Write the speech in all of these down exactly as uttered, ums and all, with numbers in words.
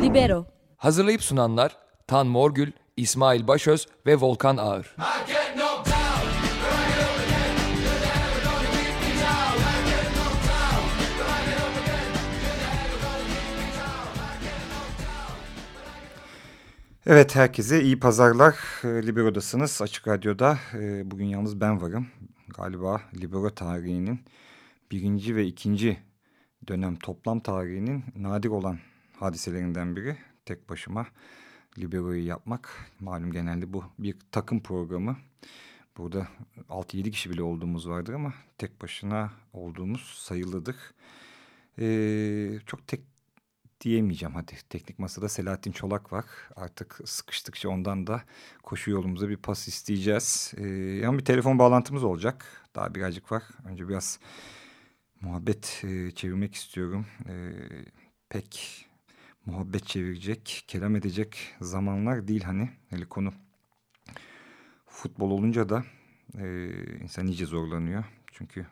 Libero. Hazırlayıp sunanlar Tan Morgül, İsmail Başöz ve Volkan Ağır. Evet, herkese iyi pazarlar. Libero'dasınız, Açık Radyo'da. Bugün yalnız ben varım. Galiba Libero tarihinin birinci ve ikinci dönem toplam tarihinin nadir olan hadiselerinden biri. Tek başıma Libero'yu yapmak. Malum genelde bu bir takım programı. Burada altı yedi kişi bile olduğumuz vardır ama tek başına olduğumuz sayılıdır. Ee, çok tek diyemeyeceğim hadi. Teknik masada Selahattin Çolak var. Artık sıkıştıkça ondan da koşu yolumuza bir pas isteyeceğiz. Ee, yani bir telefon bağlantımız olacak. Daha birazcık var. Önce biraz muhabbet e, çevirmek istiyorum. E, pek muhabbet çevirecek, kelam edecek zamanlar değil hani. Hele konu futbol olunca da e, insan iyice zorlanıyor. Çünkü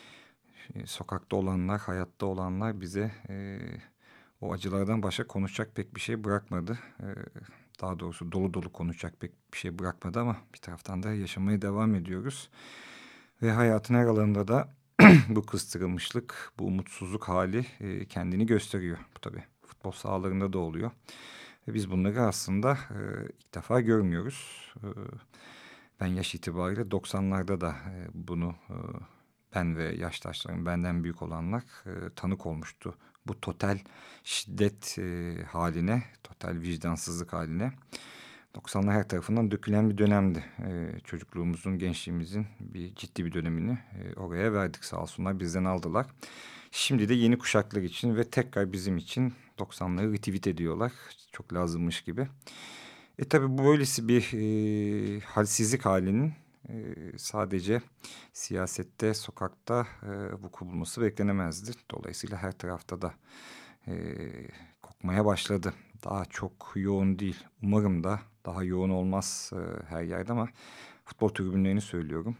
e, sokakta olanlar, hayatta olanlar bize e, o acılardan başka konuşacak pek bir şey bırakmadı. E, daha doğrusu dolu dolu konuşacak pek bir şey bırakmadı ama bir taraftan da yaşamaya devam ediyoruz. Ve hayatın her alanında da bu kıstırılmışlık, bu umutsuzluk hali e, kendini gösteriyor. Bu tabii futbol sahalarında da oluyor. Ve biz bunları aslında e, ilk defa görmüyoruz. E, ben yaş itibariyle doksanlarda da e, bunu e, ben ve yaştaşlarım, benden büyük olanlar e, tanık olmuştu. Bu total şiddet e, haline, total vicdansızlık haline. doksanlar her tarafından dökülen bir dönemdi. Ee, çocukluğumuzun, gençliğimizin bir ciddi bir dönemini e, oraya verdik, sağ olsunlar bizden aldılar. Şimdi de yeni kuşaklar için ve tekrar bizim için doksanları retweet ediyorlar. Çok lazımmış gibi. E tabi bu böylesi bir e, halsizlik halinin e, sadece siyasette, sokakta e, vuku bulması beklenemezdi. Dolayısıyla her tarafta da e, kokmaya başladı. Daha çok yoğun değil. Umarım da daha yoğun olmaz e, her yerde ama futbol tribünlerini söylüyorum.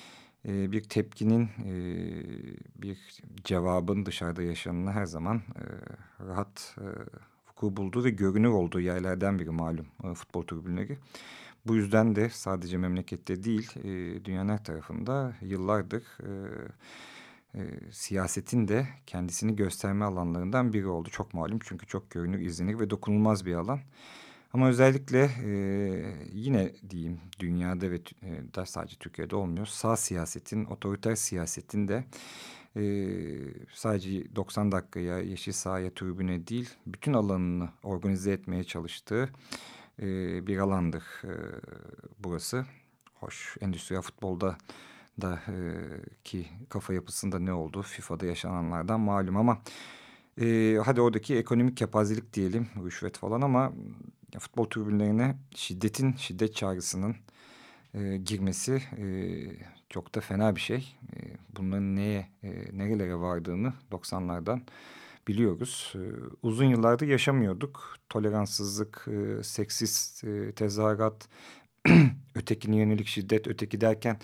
E, bir tepkinin, e, bir cevabın dışarıda yaşananı her zaman e, rahat e, vuku bulduğu ve görünür olduğu yerlerden biri malum e, futbol tribünleri. Bu yüzden de sadece memlekette değil, e, dünyanın her tarafında yıllardır E, E, siyasetin de kendisini gösterme alanlarından biri oldu. Çok malum çünkü çok görünür, izlenir ve dokunulmaz bir alan. Ama özellikle e, yine diyeyim dünyada ve e, da sadece Türkiye'de olmuyor. Sağ siyasetin, otoriter siyasetin de e, sadece doksan dakikaya, yeşil sahaya, tribüne değil, bütün alanını organize etmeye çalıştığı e, bir alandır e, burası. Hoş, endüstriyel futbolda da e, ki kafa yapısında ne oldu FIFA'da yaşananlardan malum ama e, hadi oradaki ekonomik kepazelik diyelim, rüşvet falan ama ya, futbol tribünlerine şiddetin, şiddet çağrısının e, girmesi e, çok da fena bir şey. E, bunların neye, e, nerelere vardığını doksanlardan biliyoruz. E, uzun yıllardır yaşamıyorduk. Toleranssızlık, e, seksist e, tezahürat, ötekine yönelik şiddet, öteki derken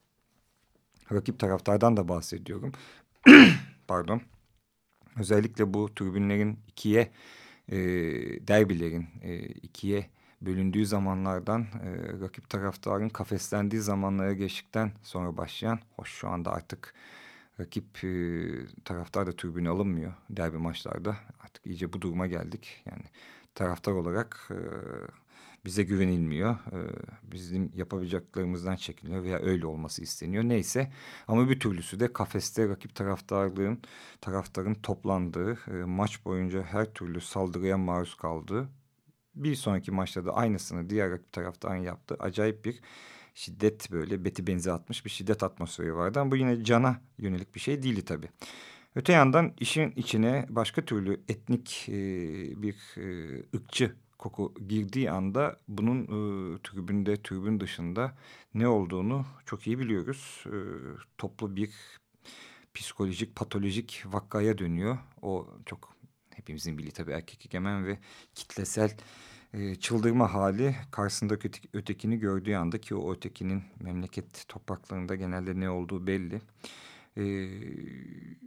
rakip taraftardan da bahsediyorum. Pardon. Özellikle bu tribünlerin ikiye, e, derbilerin e, ikiye bölündüğü zamanlardan e, rakip taraftarın kafeslendiği zamanlara geçtikten sonra başlayan, hoş şu anda artık rakip e, taraftar da tribüne alınmıyor derbi maçlarda. Artık iyice bu duruma geldik. Yani taraftar olarak E, bize güvenilmiyor. Ee, bizim yapabileceklerimizden çekiniyor veya öyle olması isteniyor. Neyse ama bir türlüsü de kafeste rakip taraftarlığın, taraftarın toplandığı, e, maç boyunca her türlü saldırıya maruz kaldığı, bir sonraki maçta da aynısını diğer rakip taraftarın yaptığı acayip bir şiddet, böyle beti benzi atmış bir şiddet atmosferi vardı. Ama bu yine cana yönelik bir şey değildi tabii. Öte yandan işin içine başka türlü etnik e, bir e, ırkçı koku girdiği anda bunun e, tribünde, tribün dışında ne olduğunu çok iyi biliyoruz. E, toplu bir psikolojik, patolojik vakaya dönüyor. O çok hepimizin bildiği tabii erkek egemen ve kitlesel e, çıldırma hali karşısındaki öteki, ötekini gördüğü anda ki o ötekinin memleket topraklarında genelde ne olduğu belli. E,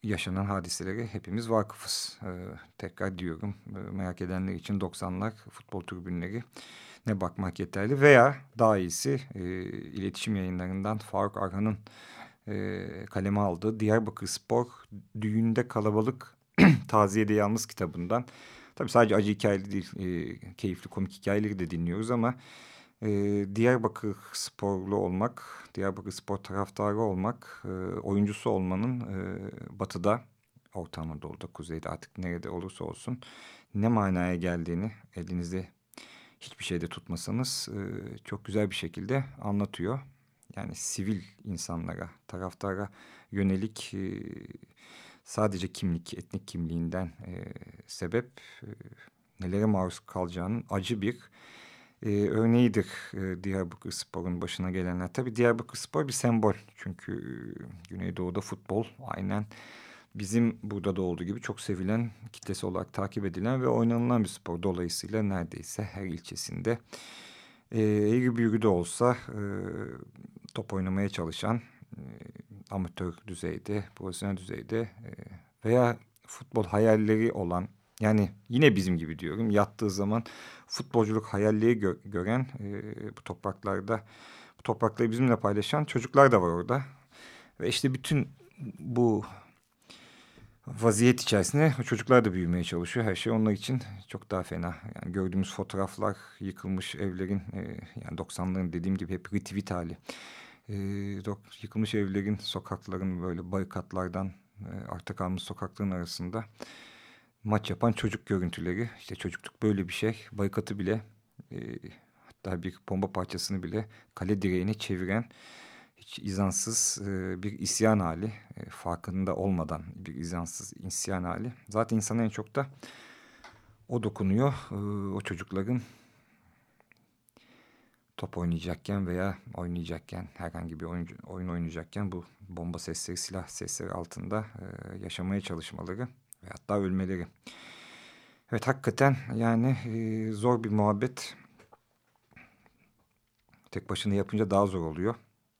yaşanan hadiselere hepimiz vakıfız. Ee, tekrar diyorum, e, merak edenler için doksanlar futbol tribünleri ne bakmak yeterli. Veya daha iyisi e, iletişim yayınlarından Faruk Arhan'ın e, kaleme aldığı Diyarbakırspor Düğünde Kalabalık Taziyede Yalnız kitabından. Tabii sadece acı hikayeli değil, e, keyifli komik hikayeleri de dinliyoruz ama e, Diyarbakırsporlu olmak, Diyarbakırspor taraftarı olmak, e, oyuncusu olmanın e, batıda, Orta Anadolu'da, kuzeyde, artık nerede olursa olsun ne manaya geldiğini elinizde hiçbir şeyde tutmasanız e, çok güzel bir şekilde anlatıyor. Yani sivil insanlara, taraftara yönelik e, sadece kimlik, etnik kimliğinden e, sebep e, nelere maruz kalacağının acı bir e, örneğidir e, Diyarbakırspor'un başına gelenler. Tabii Diyarbakırspor bir sembol. Çünkü e, Güneydoğu'da futbol aynen bizim burada da olduğu gibi çok sevilen, kitlesi olarak takip edilen ve oynanılan bir spor. Dolayısıyla neredeyse her ilçesinde e, eğri büğrü de olsa e, top oynamaya çalışan, e, amatör düzeyde, profesyonel düzeyde e, veya futbol hayalleri olan, yani yine bizim gibi diyorum, yattığı zaman futbolculuk hayalleri gö gören e, bu topraklarda, bu toprakları bizimle paylaşan çocuklar da var orada. Ve işte bütün bu vaziyet içerisinde çocuklar da büyümeye çalışıyor. Her şey onlar için çok daha fena. Yani gördüğümüz fotoğraflar, yıkılmış evlerin, e, yani doksanların dediğim gibi hep retweet hali. E, yıkılmış evlerin, sokakların böyle barikatlardan e, arta kalmış sokakların arasında maç yapan çocuk görüntüleri. İşte çocukluk böyle bir şey. Barikatı bile, e, hatta bir bomba parçasını bile kale direğine çeviren hiç izansız e, bir isyan hali, e, farkında olmadan bir izansız isyan hali. Zaten insana en çok da o dokunuyor. E, o çocukların top oynayacakken veya oynayacakken, herhangi bir oyun, oyun oynayacakken bu bomba sesleri, silah sesleri altında e, yaşamaya çalışmaları ve hatta ölmeleri. Evet, hakikaten yani e, zor bir muhabbet. Tek başına yapınca daha zor oluyor.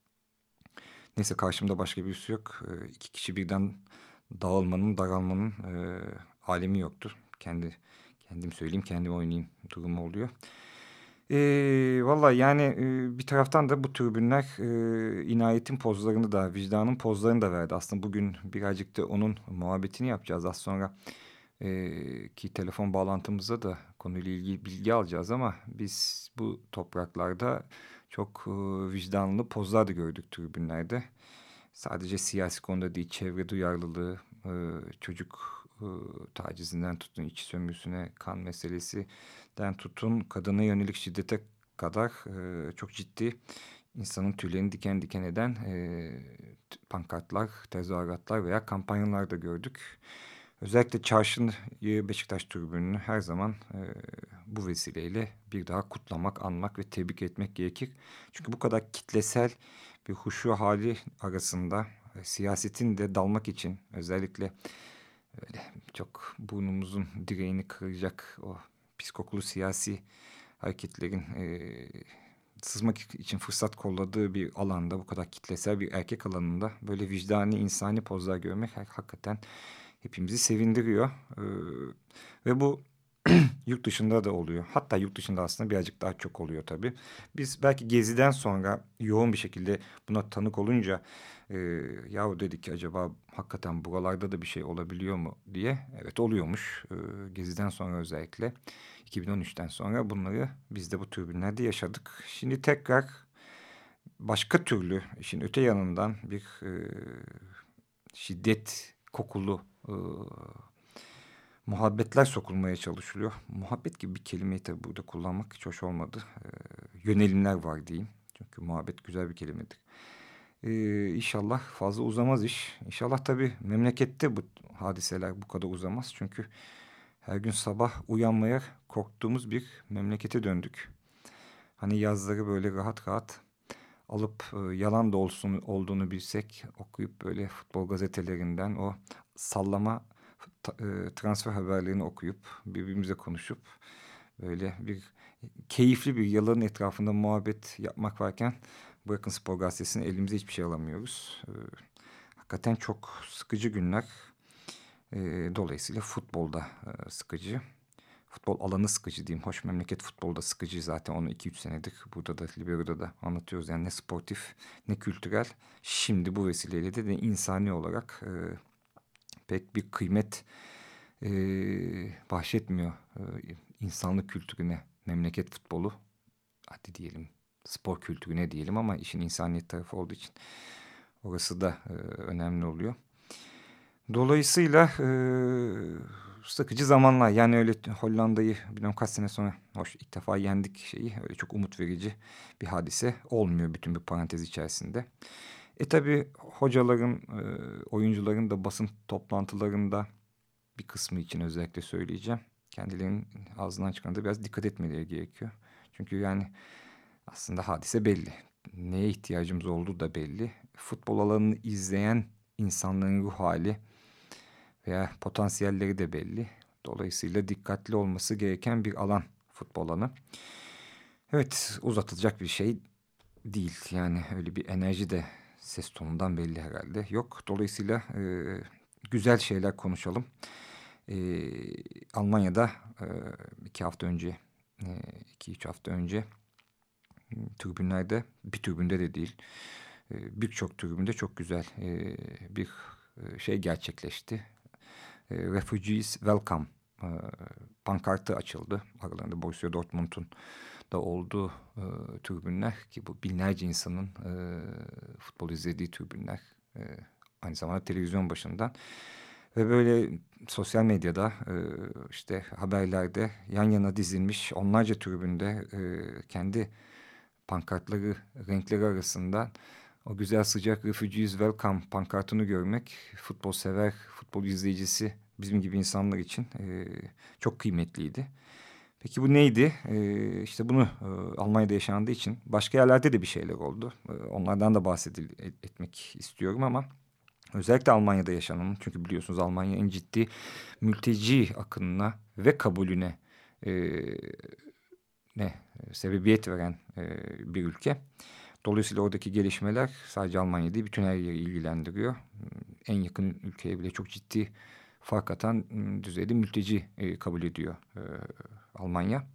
Neyse, karşımda başka birisi yok. E, iki kişi birden dağılmanın, daralmanın e, alemi yoktur. Kendi kendim söyleyeyim, kendim oynayayım durumu oluyor. E, Vallahi yani e, bir taraftan da bu tribünler e, inayetin pozlarını da, vicdanın pozlarını da verdi. Aslında bugün birazcık da onun muhabbetini yapacağız. Az sonra e, ki telefon bağlantımızda da konuyla ilgili bilgi alacağız ama biz bu topraklarda çok e, vicdanlı pozlar da gördük tribünlerde. Sadece siyasi konuda değil, çevre duyarlılığı, e, çocuk e, tacizinden tutun, içi sömürüsüne, kan meselesinden tutun, kadına yönelik şiddete kadar e, çok ciddi, insanın tüylerini diken diken eden e, pankartlar, tezahüratlar veya kampanyalar da gördük. Özellikle Çarşı'nın Beşiktaş tribününü her zaman e, bu vesileyle bir daha kutlamak, anmak ve tebrik etmek gerekir. Çünkü bu kadar kitlesel bir huşu hali arasında e, siyasetin de dalmak için, özellikle öyle çok burnumuzun direğini kıracak o pis kokulu siyasi hareketlerin e, sızmak için fırsat kolladığı bir alanda, bu kadar kitlesel bir erkek alanında böyle vicdani, insani pozlar görmek hakikaten hepimizi sevindiriyor. Ee, ve bu yurt dışında da oluyor. Hatta yurt dışında aslında birazcık daha çok oluyor tabii. Biz belki Gezi'den sonra yoğun bir şekilde buna tanık olunca e, yahu dedik ki acaba hakikaten buralarda da bir şey olabiliyor mu diye. Evet, oluyormuş. E, Gezi'den sonra, özellikle iki bin on üçten sonra bunları biz de bu tribünlerde yaşadık. Şimdi tekrar başka türlü, işin öte yanından bir e, şiddet kokulu e, muhabbetler sokulmaya çalışılıyor. Muhabbet gibi bir kelimeyi tabii burada kullanmak hiç hoş olmadı. E, yönelimler var diyeyim. Çünkü muhabbet güzel bir kelimedir. E, inşallah fazla uzamaz iş. İnşallah tabii memlekette bu hadiseler bu kadar uzamaz. Çünkü her gün sabah uyanmaya korktuğumuz bir memlekete döndük. Hani yazları böyle rahat rahat alıp e, yalan da olsun olduğunu bilsek okuyup böyle futbol gazetelerinden o sallama e, transfer haberlerini okuyup birbirimize konuşup böyle bir keyifli bir yalanın etrafında muhabbet yapmak varken bırakın Spor Gazetesi'ni, elimize hiçbir şey alamıyoruz. E, hakikaten çok sıkıcı günler. E, dolayısıyla futbolda e, sıkıcı. Futbol alanı sıkıcı diyeyim. Hoş memleket futbolda sıkıcı zaten, onu iki üç senedir burada da Libero'da da anlatıyoruz. Yani ne sportif ne kültürel. Şimdi bu vesileyle de, de insani olarak e, pek bir kıymet e, bahşetmiyor e, insanlık kültürüne memleket futbolu. Hadi diyelim spor kültürüne diyelim, ama işin insaniyet tarafı olduğu için orası da e, önemli oluyor. Dolayısıyla e, sıkıcı zamanlar. Yani öyle Hollanda'yı bilmem kaç sene sonra, hoş ilk defa yendik şeyi, öyle çok umut verici bir hadise olmuyor bütün bir parantez içerisinde. E tabi hocaların, e, oyuncuların da basın toplantılarında bir kısmı için özellikle söyleyeceğim. Kendilerinin ağzından çıkan da biraz dikkat etmeleri gerekiyor. Çünkü yani aslında hadise belli. Neye ihtiyacımız olduğu da belli. Futbol alanını izleyen insanların ruh hali veya potansiyelleri de belli. Dolayısıyla dikkatli olması gereken bir alan futbol alanı. Evet, uzatılacak bir şey değil. Yani öyle bir enerji de ses tonundan belli herhalde yok. Dolayısıyla e, güzel şeyler konuşalım. E, Almanya'da e, iki hafta önce, e, iki üç hafta önce tribünlerde, bir tribünde de değil, e, birçok tribünde çok güzel e, bir e, şey gerçekleşti. E, Refugees Welcome e, pankartı açıldı. Aralarında Borussia Dortmund'un da olduğu e, tribünler, ki bu binlerce insanın e, futbol izlediği tribünler, e, aynı zamanda televizyon başından ve böyle sosyal medyada e, işte haberlerde yan yana dizilmiş onlarca tribünde e, kendi pankartları, renkleri arasında o güzel sıcak Refugees Welcome pankartını görmek, futbol sever, futbol izleyicisi bizim gibi insanlar için e, çok kıymetliydi. Peki bu neydi? E, işte bunu e, Almanya'da yaşandığı için başka yerlerde de bir şeyler oldu. E, onlardan da bahsetmek istiyorum ama özellikle Almanya'da yaşanan, çünkü biliyorsunuz Almanya en ciddi mülteci akınına ve kabulüne e, ne sebebiyet veren e, bir ülke. Dolayısıyla oradaki gelişmeler sadece Almanya değil, bütün her yeri ilgilendiriyor. En yakın ülkeye bile çok ciddi fark atan düzeyde mülteci e, kabul ediyor e, Almanya.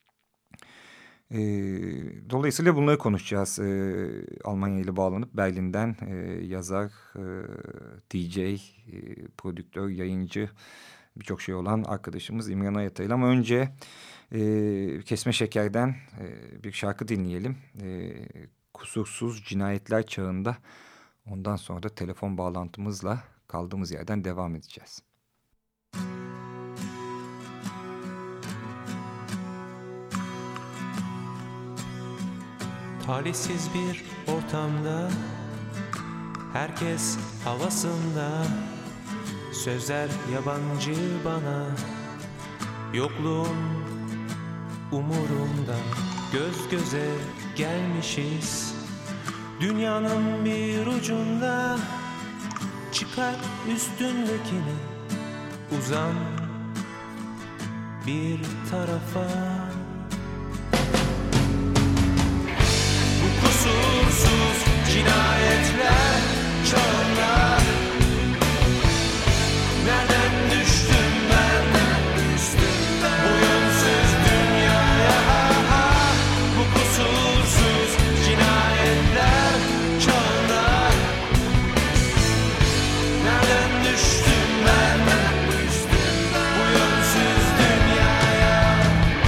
E, dolayısıyla bunları konuşacağız. E, Almanya ile bağlanıp Berlin'den e, yazar, e, D J, e, prodüktör, yayıncı, birçok şey olan arkadaşımız İmran Ayatay ile. Ama önce e, Kesme Şeker'den e, bir şarkı dinleyelim. E, Kusursuz Cinayetler Çağında. Ondan sonra da telefon bağlantımızla kaldığımız yerden devam edeceğiz. Talihsiz bir ortamda, herkes havasında, sözler yabancı bana, yokluğun umurumda. Göz göze gelmişiz, dünyanın bir ucunda. Çıkar üstündekini, uzan bir tarafa. Bu kusursuz cinayetler çağında nereden düştüm ben, bu yönsüz dünyaya? Bu kusursuz cinayetler çağında nereden düştüm ben, bu yönsüz dünyaya?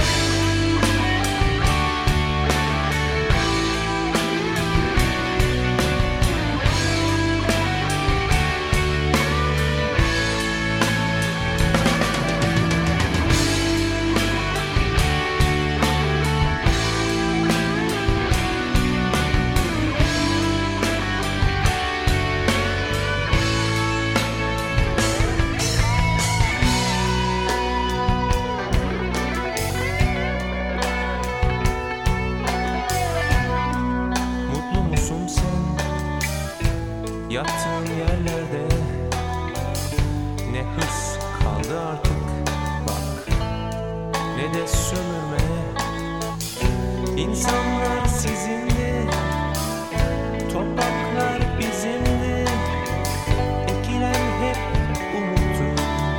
Mutlu musun sen yattığın yerlerde? Ne hız kaldı artık bak, ne de sömürme. İnsanlar sizindi, topraklar bizimdi. Ekilen hep umuttu,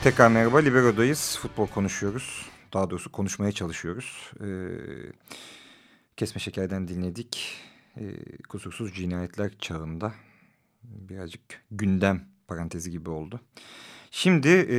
Tekrar merhaba, Libero'dayız. Futbol konuşuyoruz. Daha doğrusu konuşmaya çalışıyoruz. Ee, Kesme Şeker'den dinledik. Ee, kusursuz cinayetler çağında. Birazcık gündem parantezi gibi oldu. Şimdi e,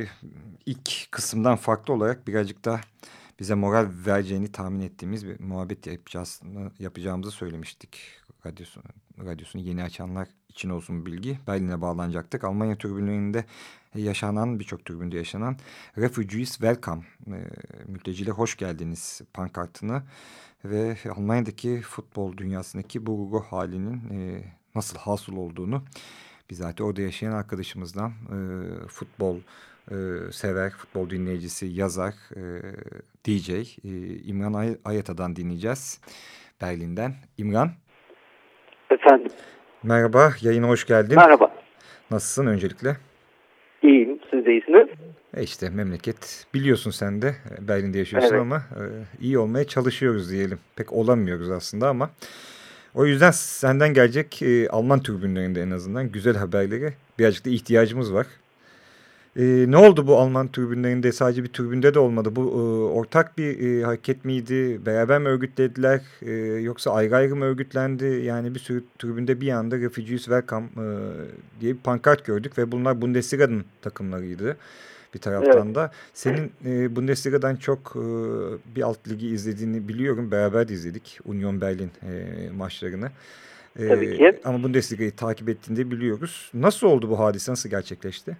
ilk kısımdan farklı olarak birazcık da bize moral vereceğini tahmin ettiğimiz bir muhabbet yapacağız, yapacağımızı söylemiştik. Radyosu, radyosunu yeni açanlar için olsun bilgi. Berlin'e bağlanacaktık. Almanya tribünlerinde yaşanan, birçok tribünde yaşanan Refugees Welcome, e, mülteciler hoş geldiniz pankartını ve Almanya'daki futbol dünyasındaki bu ruh halinin e, nasıl hasıl olduğunu bizatihi orada yaşayan arkadaşımızdan e, futbol e, sever, futbol dinleyicisi, yazar, e, D J e, İmran Ay Ayata'dan dinleyeceğiz Berlin'den. İmran. Efendim. Merhaba, yayına hoş geldin. Merhaba. Nasılsın öncelikle? İyiyim, siz de iyisiniz. E işte memleket, biliyorsun sen de Berlin'de yaşıyorsun, evet. Ama e, iyi olmaya çalışıyoruz diyelim. Pek olamıyoruz aslında ama o yüzden senden gelecek e, Alman tribünlerinde en azından güzel haberlere birazcık da ihtiyacımız var. E, ne oldu bu Alman tribünlerinde? Sadece bir tribünde de olmadı. Bu e, ortak bir e, hareket miydi? Beraber mi örgütlediler? E, yoksa ayrı ayrı mı örgütlendi? Yani bir sürü tribünde bir anda Refugees Welcome e, diye bir pankart gördük ve bunlar Bundesliga'nın takımlarıydı bir taraftan evet. da. Senin e, Bundesliga'dan çok e, bir alt ligi izlediğini biliyorum. Beraber de izledik Union Berlin e, maçlarını. E, Tabii ki. Ama Bundesliga'yı takip ettiğini de biliyoruz. Nasıl oldu bu hadise? Nasıl gerçekleşti?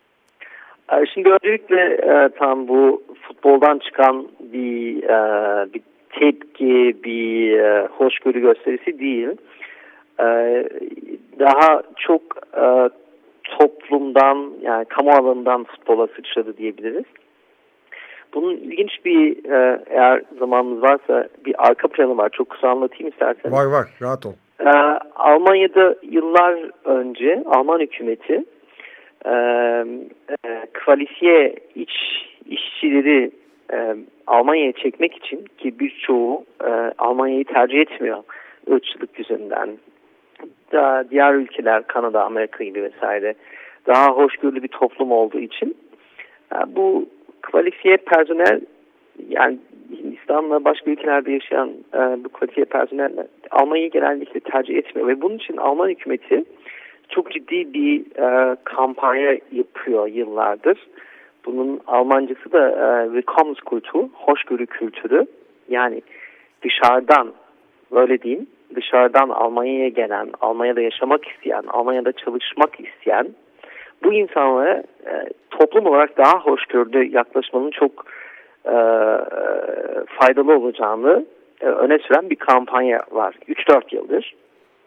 Şimdi öncelikle e, tam bu futboldan çıkan bir, e, bir tepki, bir e, hoşgörü gösterisi değil. E, daha çok e, toplumdan, yani kamu alanından futbola sıçradı diyebiliriz. Bunun ilginç bir, e, eğer zamanımız varsa bir arka planı var. Çok kısa anlatayım isterseniz. Var var, rahat ol. E, Almanya'da yıllar önce Alman hükümeti e, e, kvalifiye iç işçileri e, Almanya'ya çekmek için, ki birçoğu e, Almanya'yı tercih etmiyor ırkçılık yüzünden. Daha diğer ülkeler, Kanada, Amerika gibi vesaire, daha hoşgörülü bir toplum olduğu için yani bu kvalifiye personel, yani Hindistan'la başka ülkelerde yaşayan e, bu kvalifiye personel Almanya'yı genellikle tercih etmiyor ve bunun için Alman hükümeti çok ciddi bir e, kampanya yapıyor yıllardır. Bunun Almancası da e, Willkommenskultur, hoşgörü kültürü. Yani dışarıdan, böyle diyeyim, dışarıdan Almanya'ya gelen, Almanya'da yaşamak isteyen, Almanya'da çalışmak isteyen bu insanlara e, toplum olarak daha hoşgörülü yaklaşmanın çok e, faydalı olacağını e, öne süren bir kampanya var. üç dört yıldır.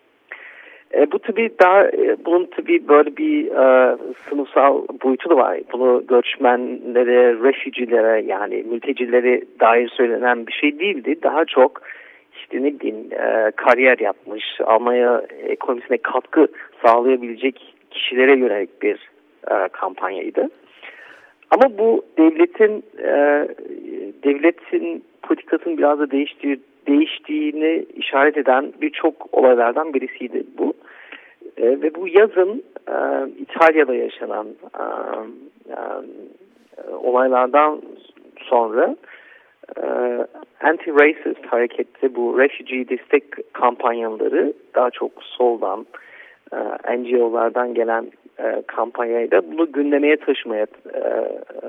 E, bu tabii daha, e, bunun tabii böyle bir e, sınıfsal boyutu da var. Bunu göçmenlere, refugeelere, yani mültecilere dair söylenen bir şey değildi. Daha çok işte ne bileyim e, kariyer yapmış, Almanya ekonomisine katkı sağlayabilecek kişilere yönelik bir e, kampanyaydı. Ama bu devletin e, devletin politikasının biraz da değiştiği, değiştiğini işaret eden birçok olaylardan birisiydi bu. E, ve bu yazın e, İtalya'da yaşanan e, e, olaylardan sonra e, anti-racist harekette bu refugee destek kampanyaları daha çok soldan, e, N G O'lardan gelen e, kampanyayla bunu gündemeye taşımaya e, e,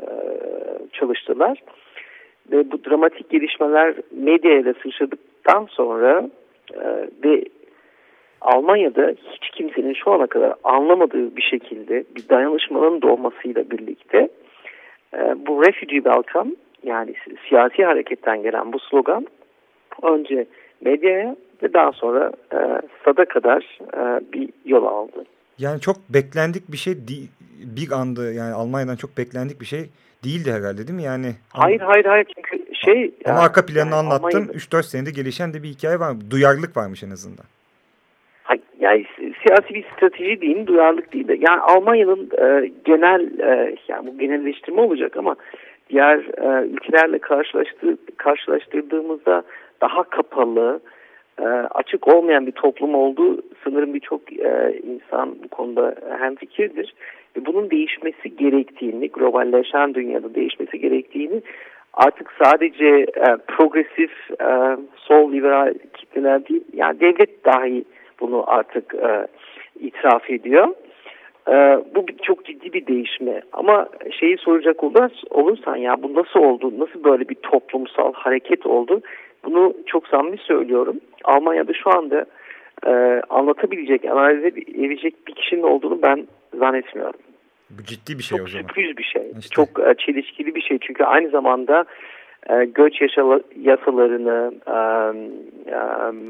çalıştılar. Ve bu dramatik gelişmeler medyaya da sıçradıktan sonra e, ve Almanya'da hiç kimsenin şu ana kadar anlamadığı bir şekilde bir dayanışmanın doğmasıyla birlikte e, bu refugee welcome, yani siyasi hareketten gelen bu slogan önce medyaya ve daha sonra e, stada kadar e, bir yol aldı. Yani çok beklendik bir şey değil, bir anda, yani Almanya'dan çok beklendik bir şey değildi herhalde, değil mi? Yani hayır hayır hayır çünkü şey... Ama yani, arka planını yani anlattın, üç dört senede gelişen de bir hikaye var. Duyarlılık varmış en azından. Yani siyasi bir strateji değil, duyarlılık değil de. Yani Almanya'nın e, genel, e, yani bu genelleştirme olacak ama diğer e, ülkelerle karşılaştır, karşılaştırdığımızda daha kapalı, e, açık olmayan bir toplum olduğu sanırım birçok e, insan bu konuda hemfikirdir. ve bunun değişmesi gerektiğini, globalleşen dünyada değişmesi gerektiğini artık sadece e, progresif, e, sol liberal kitleler değil, yani devlet dahi bunu artık e, itiraf ediyor. E, bu çok ciddi bir değişme. Ama şeyi soracak olursan, ya bu nasıl oldu, nasıl böyle bir toplumsal hareket oldu? Bunu çok samimi söylüyorum. Almanya'da şu anda e, anlatabilecek, analiz edebilecek bir kişinin olduğunu ben zannetmiyorum. Bu ciddi bir şey çok o zaman. Çok sürpriz bir şey. İşte. Çok e, çelişkili bir şey. Çünkü aynı zamanda e, göç yaşala, yasalarını e, e,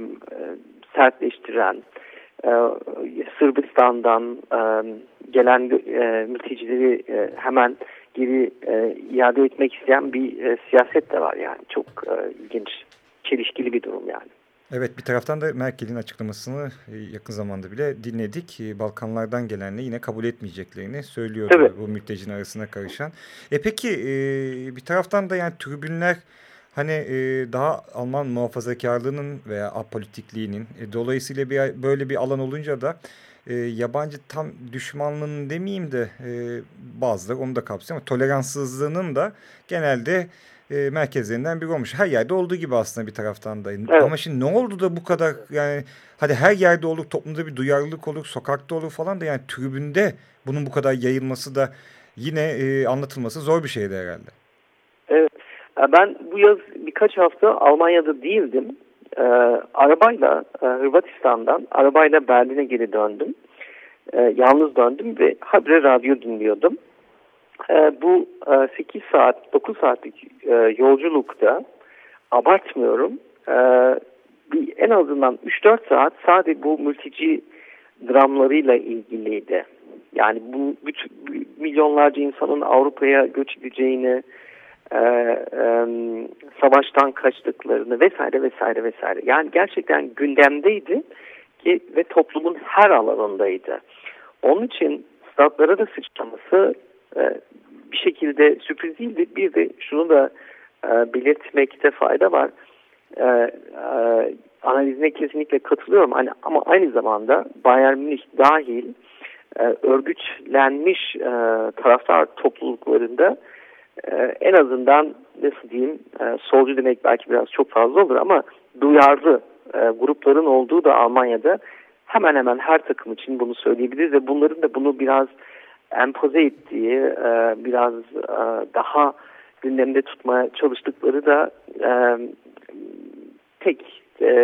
sertleştiren, e, Sırbistan'dan e, gelen e, mültecileri e, hemen geri e, iade etmek isteyen bir e, siyaset de var yani. Çok e, ilginç, çelişkili bir durum yani. Evet, bir taraftan da Merkel'in açıklamasını yakın zamanda bile dinledik. Balkanlardan gelenle yine kabul etmeyeceklerini söylüyordu. Tabii. Bu mültecinin arasına karışan. E peki bir taraftan da yani tribünler hani daha Alman muhafazakarlığının veya apolitikliğinin dolayısıyla bir, böyle bir alan olunca da yabancı tam düşmanlığının demeyeyim de bazıları onu da kapsıyor ama toleranssızlığının da genelde E, merkezlerinden biri olmuş. Her yerde olduğu gibi aslında bir taraftan da. Evet. Ama şimdi ne oldu da bu kadar yani hadi her yerde olur, toplumda bir duyarlılık olur, sokakta olur falan da yani tribünde bunun bu kadar yayılması da yine e, anlatılması zor bir şeydi herhalde. Evet. Ben bu yaz birkaç hafta Almanya'da değildim. Ee, arabayla e, Hırvatistan'dan arabayla Berlin'e geri döndüm. Ee, yalnız döndüm ve habire radyo dinliyordum. E, bu e, sekiz saat, dokuz saatlik e, yolculukta abartmıyorum. E, bir, en azından üç dört saat sadece bu mülteci dramlarıyla ilgiliydi. Yani bu bütün, milyonlarca insanın Avrupa'ya göç edeceğini, e, e, savaştan kaçtıklarını vesaire vesaire vesaire. Yani gerçekten gündemdeydi ki ve toplumun her alanındaydı. Onun için statlara da sıçraması bir şekilde sürpriz değildi. Bir de şunu da e, belirtmekte fayda var. E, e, analizine kesinlikle katılıyorum. Hani, ama aynı zamanda Bayern Münih dahil e, örgütlenmiş e, taraftar topluluklarında e, en azından nasıl diyeyim e, solcu demek belki biraz çok fazla olur ama duyarlı e, grupların olduğu da Almanya'da hemen hemen her takım için bunu söyleyebiliriz ve bunların da bunu biraz empoze ettiği, biraz daha gündemde tutmaya çalıştıkları da pek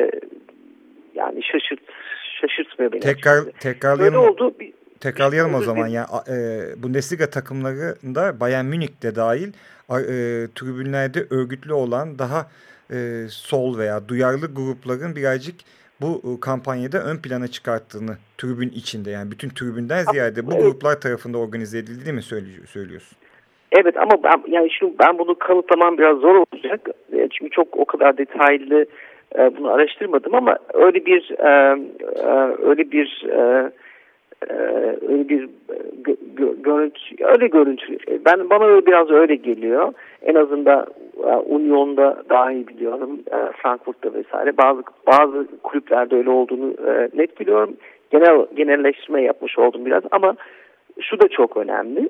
yani şaşırt şaşırtmıyor beni. Tekrar tekrarlayalım. Böyle oldu. Bir, tekrarlayalım o zaman. Yani e, Bundesliga takımlarında Bayern Münih de dahil e, tribünlerde örgütlü olan daha e, sol veya duyarlı grupların birazcık bu kampanyada ön plana çıkarttığını tribün içinde yani bütün tribünden ziyade bu gruplar tarafında organize edildiğini mi söylüyorsun? Evet ama ben yani şu ben bunu kanıtlamam biraz zor olacak. Çünkü çok o kadar detaylı e, bunu araştırmadım ama öyle bir e, e, öyle bir e, e, öyle bir gö, gö, görüntü öyle görüntü ben bana öyle biraz öyle geliyor. En azından Union'da daha iyi biliyorum. Frankfurt'ta vesaire. Bazı bazı kulüplerde öyle olduğunu net biliyorum. Genel genelleştirme yapmış oldum biraz ama şu da çok önemli.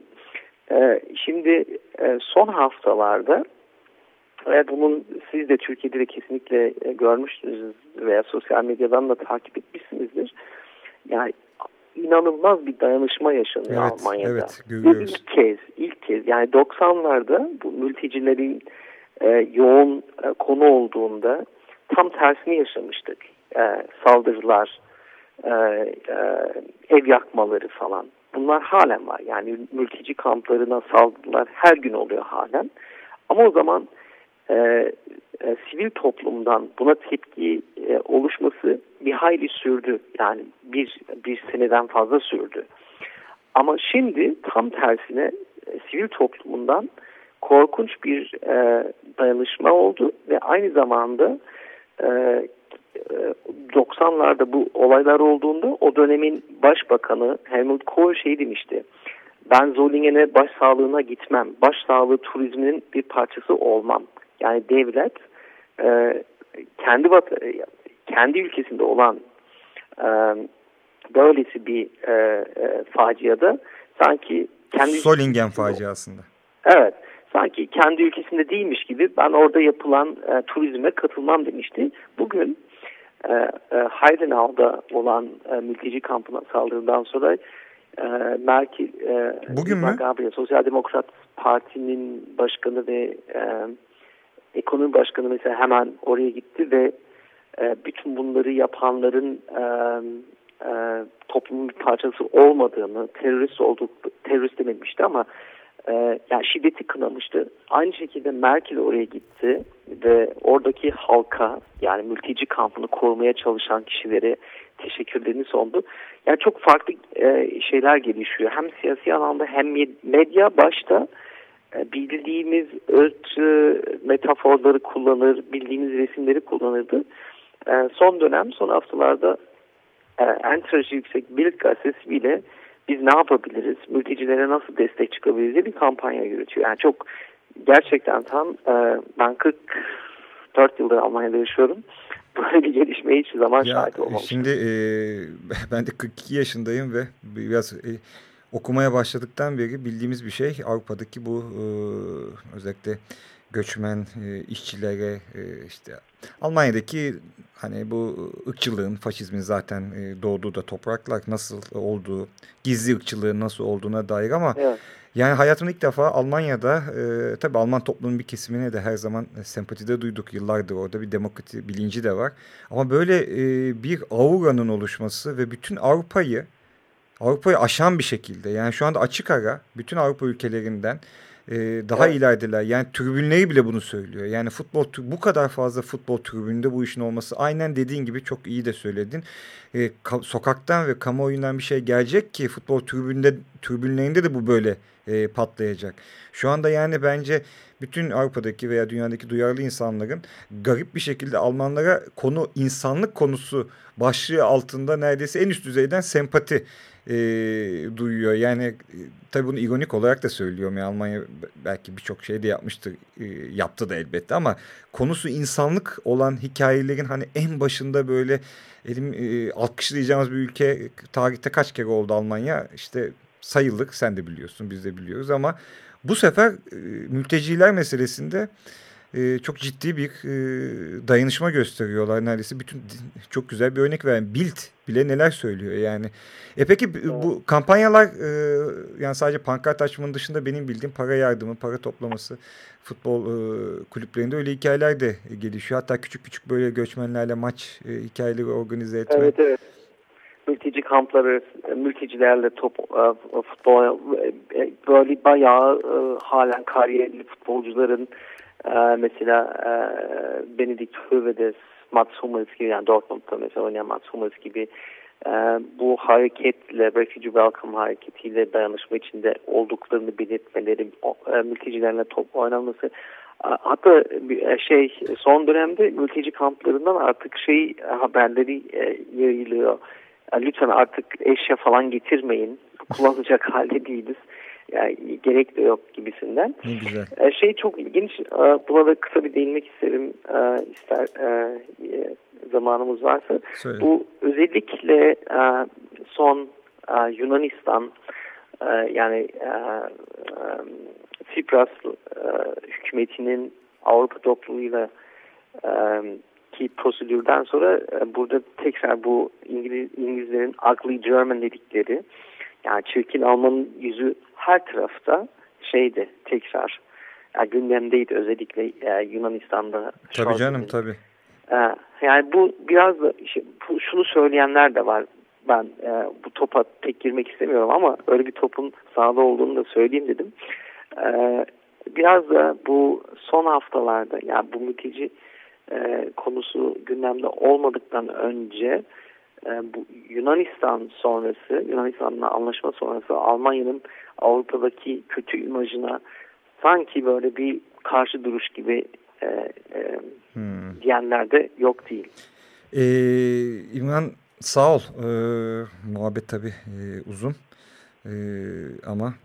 Şimdi son haftalarda bunun siz de Türkiye'de de kesinlikle görmüşsünüz veya sosyal medyadan da takip etmişsinizdir. Yani inanılmaz bir dayanışma yaşanıyor evet, Almanya'da. Evet, görüyoruz. İlk kez, ilk kez yani doksanlarda bu mültecilerin e, yoğun e, konu olduğunda tam tersini yaşamıştık. E, saldırılar, e, e, ev yakmaları falan. Bunlar halen var. Yani mülteci kamplarına saldırılar her gün oluyor halen. Ama o zaman e, e, sivil toplumdan buna tepki e, oluşması bir hayli sürdü. Yani bir, bir seneden fazla sürdü. Ama şimdi tam tersine e, sivil toplumundan korkunç bir e, dayanışma oldu ve aynı zamanda e, e, doksanlarda bu olaylar olduğunda o dönemin başbakanı Helmut Kohl şey demişti. Ben Zolingen'e başsağlığına gitmem. Başsağlığı turizminin bir parçası olmam. Yani devlet e, kendi kendi ülkesinde olan e, böylesi bir e, e, faciada sanki kendi Solingen faciasında. Evet. Sanki kendi ülkesinde değilmiş gibi ben orada yapılan e, turizme katılmam demişti. Bugün e, e, Heidenau'da olan e, mülteci kampına saldırıdan sonra e, Merkel, e, Bugün mü? Gabriel, Sosyal Demokrat Parti'nin başkanı ve e, ekonomi başkanı mesela hemen oraya gitti ve e, bütün bunları yapanların e, e, toplumun bir parçası olmadığını, terörist olduk, terörist dememişti ama Ee, yani şiddeti kınamıştı. Aynı şekilde Merkel oraya gitti ve oradaki halka, yani mülteci kampını korumaya çalışan kişilere teşekkürlerini sundu. Yani çok farklı e, şeyler gelişiyor. Hem siyasi anlamda hem medya başta e, bildiğimiz ırk e, metaforları kullanır, bildiğimiz resimleri kullanırdı. E, son dönem, son haftalarda e, en tirajı yüksek Bild gazetesi bile biz ne yapabiliriz, mültecilere nasıl destek çıkabiliriz diye bir kampanya yürütüyor. Yani çok gerçekten tam e, ben kırk dört yıldır Almanya'da yaşıyorum. Böyle bir gelişmeye hiçbir zaman ya, şahit olmamıştım. Şimdi e, ben de kırk iki yaşındayım ve biraz e, okumaya başladıktan beri bildiğimiz bir şey Avrupa'daki bu e, özellikle göçmen e, işçilere e, işte Almanya'daki hani bu ırkçılığın, faşizmin zaten e, doğduğu da topraklar nasıl olduğu, gizli ırkçılığın nasıl olduğuna dair ama evet. Yani hayatımda ilk defa Almanya'da e, tabii Alman toplumunun bir kesimine de her zaman e, sempatide duyduk yıllardır, orada bir demokrasi bilinci de var. Ama böyle e, bir auranın oluşması ve bütün Avrupa'yı Avrupa'yı aşan bir şekilde, yani şu anda açık ara bütün Avrupa ülkelerinden e, daha evet. ilerideler. Yani tribünleri bile bunu söylüyor. Yani futbol, bu kadar fazla futbol tribünde bu işin olması, aynen dediğin gibi çok iyi de söyledin. E, ka, sokaktan ve kamuoyundan bir şey gelecek ki futbol tribünde, tribünlerinde de bu böyle e, patlayacak. Şu anda yani bence bütün Avrupa'daki veya dünyadaki duyarlı insanların garip bir şekilde Almanlara konu insanlık konusu başlığı altında neredeyse en üst düzeyden sempati e, duyuyor. Yani e, tabii bunu ironik olarak da söylüyorum. Yani Almanya belki birçok şey de yapmıştır, e, yaptı da elbette ama konusu insanlık olan hikayelerin hani en başında böyle elim e, alkışlayacağımız bir ülke tarihte kaç kere oldu Almanya? İşte sayılır, sen de biliyorsun, biz de biliyoruz ama bu sefer e, mülteciler meselesinde e, çok ciddi bir e, dayanışma gösteriyorlar neredeyse. Bütün çok güzel bir örnek veren Bild bile neler söylüyor yani. E peki evet. Bu kampanyalar e, yani sadece pankart açmanın dışında benim bildiğim para yardımı, para toplaması, futbol e, kulüplerinde öyle hikayeler de gelişiyor. Hatta küçük küçük böyle göçmenlerle maç e, hikayeleri organize etme. Evet evet. Mülteci kampları, mültecilerle top, futbol, böyle bayağı halen kariyerli futbolcuların mesela Benedikt Hövedes, Mats Hummels gibi, yani Dortmund'da mesela oynayan Mats Hummels gibi bu hareketle, Refugee Welcome hareketiyle dayanışma içinde olduklarını belirtmeleri, mültecilerle top oynanması. Hatta şey son dönemde mülteci kamplarından artık şey haberleri yayılıyor. Lütfen artık eşya falan getirmeyin. Kullanacak halde değiliz. Yani gerek de yok gibisinden. Ne güzel. Şey çok ilginç. Buna da kısa bir değinmek isterim. İster zamanımız varsa. Söyle. Bu özellikle son Yunanistan yani Tsipras hükümetinin Avrupa topluluğuyla ki prosedürden sonra burada tekrar bu İngiliz, İngilizlerin ugly German dedikleri, yani çirkin Alman'ın yüzü her tarafta şeydi tekrar yani gündemdeydi, özellikle Yunanistan'da. Tabii canım tabii. Yani bu biraz da işte, bu, şunu söyleyenler de var. Ben e, bu topa pek girmek istemiyorum ama öyle bir topun sahada olduğunu da söyleyeyim dedim. E, biraz da bu son haftalarda yani bu mülteci e, konusu gündemde olmadıktan önce e, bu Yunanistan sonrası, Yunanistan'la anlaşma sonrası Almanya'nın Avrupa'daki kötü imajına sanki böyle bir karşı duruş gibi e, e, hmm. diyenler de yok değil. Ee, İmran sağ ol. Ee, muhabbet tabii e, uzun ee, ama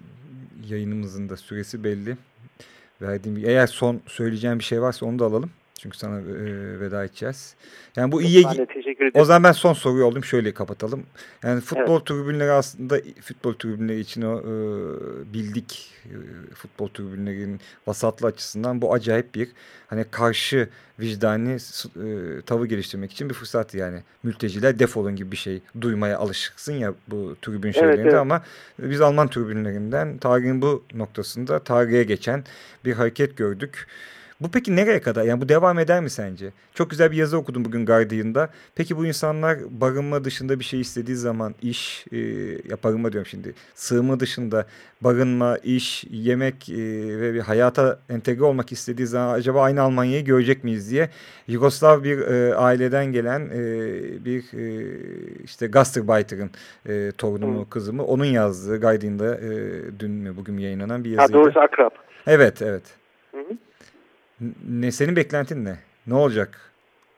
yayınımızın da süresi belli. Verdiğim, eğer son söyleyeceğim bir şey varsa onu da alalım. Çünkü sana e, veda edeceğiz. Yani bu iyi. Ben de teşekkür ederim. O zaman ben son soruyu oldum. Şöyle kapatalım. Yani futbol Evet. tribünleri aslında futbol tribünleri için o e, bildik e, futbol tribünlerinin vasatlığı açısından bu acayip bir hani karşı vicdani e, tavır geliştirmek için bir fırsat yani. Mülteciler defolun gibi bir şey duymaya alışıksın ya bu tribün şeylerinde Evet, evet. ama biz Alman tribünlerinden tarihin bu noktasında tarihe geçen bir hareket gördük. Bu peki nereye kadar? Yani bu devam eder mi sence? Çok güzel bir yazı okudum bugün Guardian'da. Peki bu insanlar barınma dışında bir şey istediği zaman iş, e, ya barınma diyorum şimdi, sığınma dışında barınma, iş, yemek e, ve bir hayata entegre olmak istediği zaman acaba aynı Almanya'yı görecek miyiz diye Yugoslav bir e, aileden gelen e, bir e, işte Gastarbeiter'ın e, torunu mu kızı mı onun yazdığı Guardian'da e, dün mü bugün mü yayınlanan bir yazıydı. Ha, doğrusu akrap. Evet, evet. Hı hı. Ne senin beklentin ne? Ne olacak?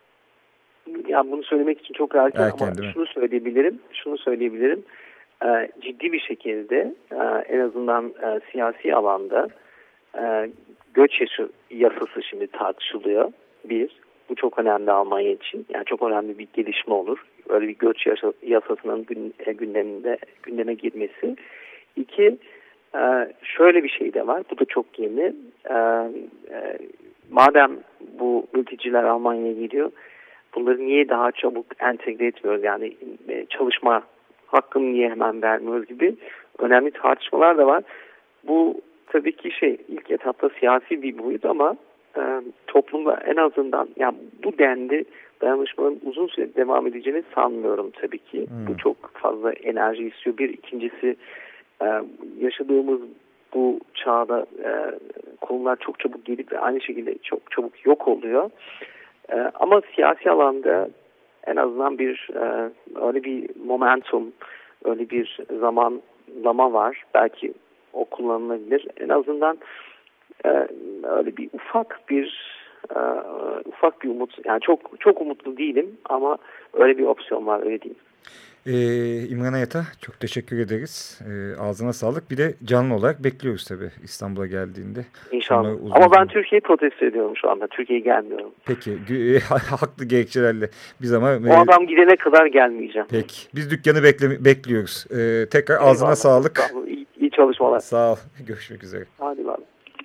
Ya bunu söylemek için çok erken, Erken, ama şunu söyleyebilirim. Şunu söyleyebilirim. Ee, ciddi bir şekilde e, en azından e, siyasi alanda e, göç yaşı, yasası şimdi tartışılıyor. Bir, bu çok önemli Almanya için. Yani çok önemli bir gelişme olur. Öyle bir göç yasa, yasasının gün, e, gündeminde gündeme girmesi. İki, e, şöyle bir şey de var. Bu da çok yeni. E, e, madem bu mülteciler Almanya'ya geliyor, bunları niye daha çabuk entegre etmiyoruz? Yani çalışma hakkını niye hemen vermiyoruz gibi önemli tartışmalar da var. Bu tabii ki şey ilk etapta siyasi bir boyut ama e, toplumda en azından yani bu denli dayanışmanın uzun süre devam edeceğini sanmıyorum tabii ki. Hmm. Bu çok fazla enerji istiyor. Bir ikincisi e, yaşadığımız bu çağda e, konular çok çabuk gelip ve aynı şekilde çok çabuk yok oluyor. E, ama siyasi alanda en azından bir e, öyle bir momentum, öyle bir zamanlama var. Belki o kullanılabilir. En azından e, öyle bir ufak bir e, ufak bir umut. Yani çok çok umutlu değilim ama öyle bir opsiyon var, öyle diyeyim. Ee, İmran Ayat'a çok teşekkür ederiz. Ee, ağzına sağlık. Bir de canlı olarak bekliyoruz tabii İstanbul'a geldiğinde. İnşallah. Uzun Ama ben Türkiye'yi protesto ediyorum şu anda. Türkiye'ye gelmiyorum. Peki. Haklı gerekçelerle. Biz ama... O adam gidene kadar gelmeyeceğim. Peki. Biz dükkanı bekle bekliyoruz. Ee, tekrar Eyvallah. Ağzına sağlık. Sağ olun. İyi, iyi çalışmalar. Sağ ol. Görüşmek üzere. Hadi bakalım.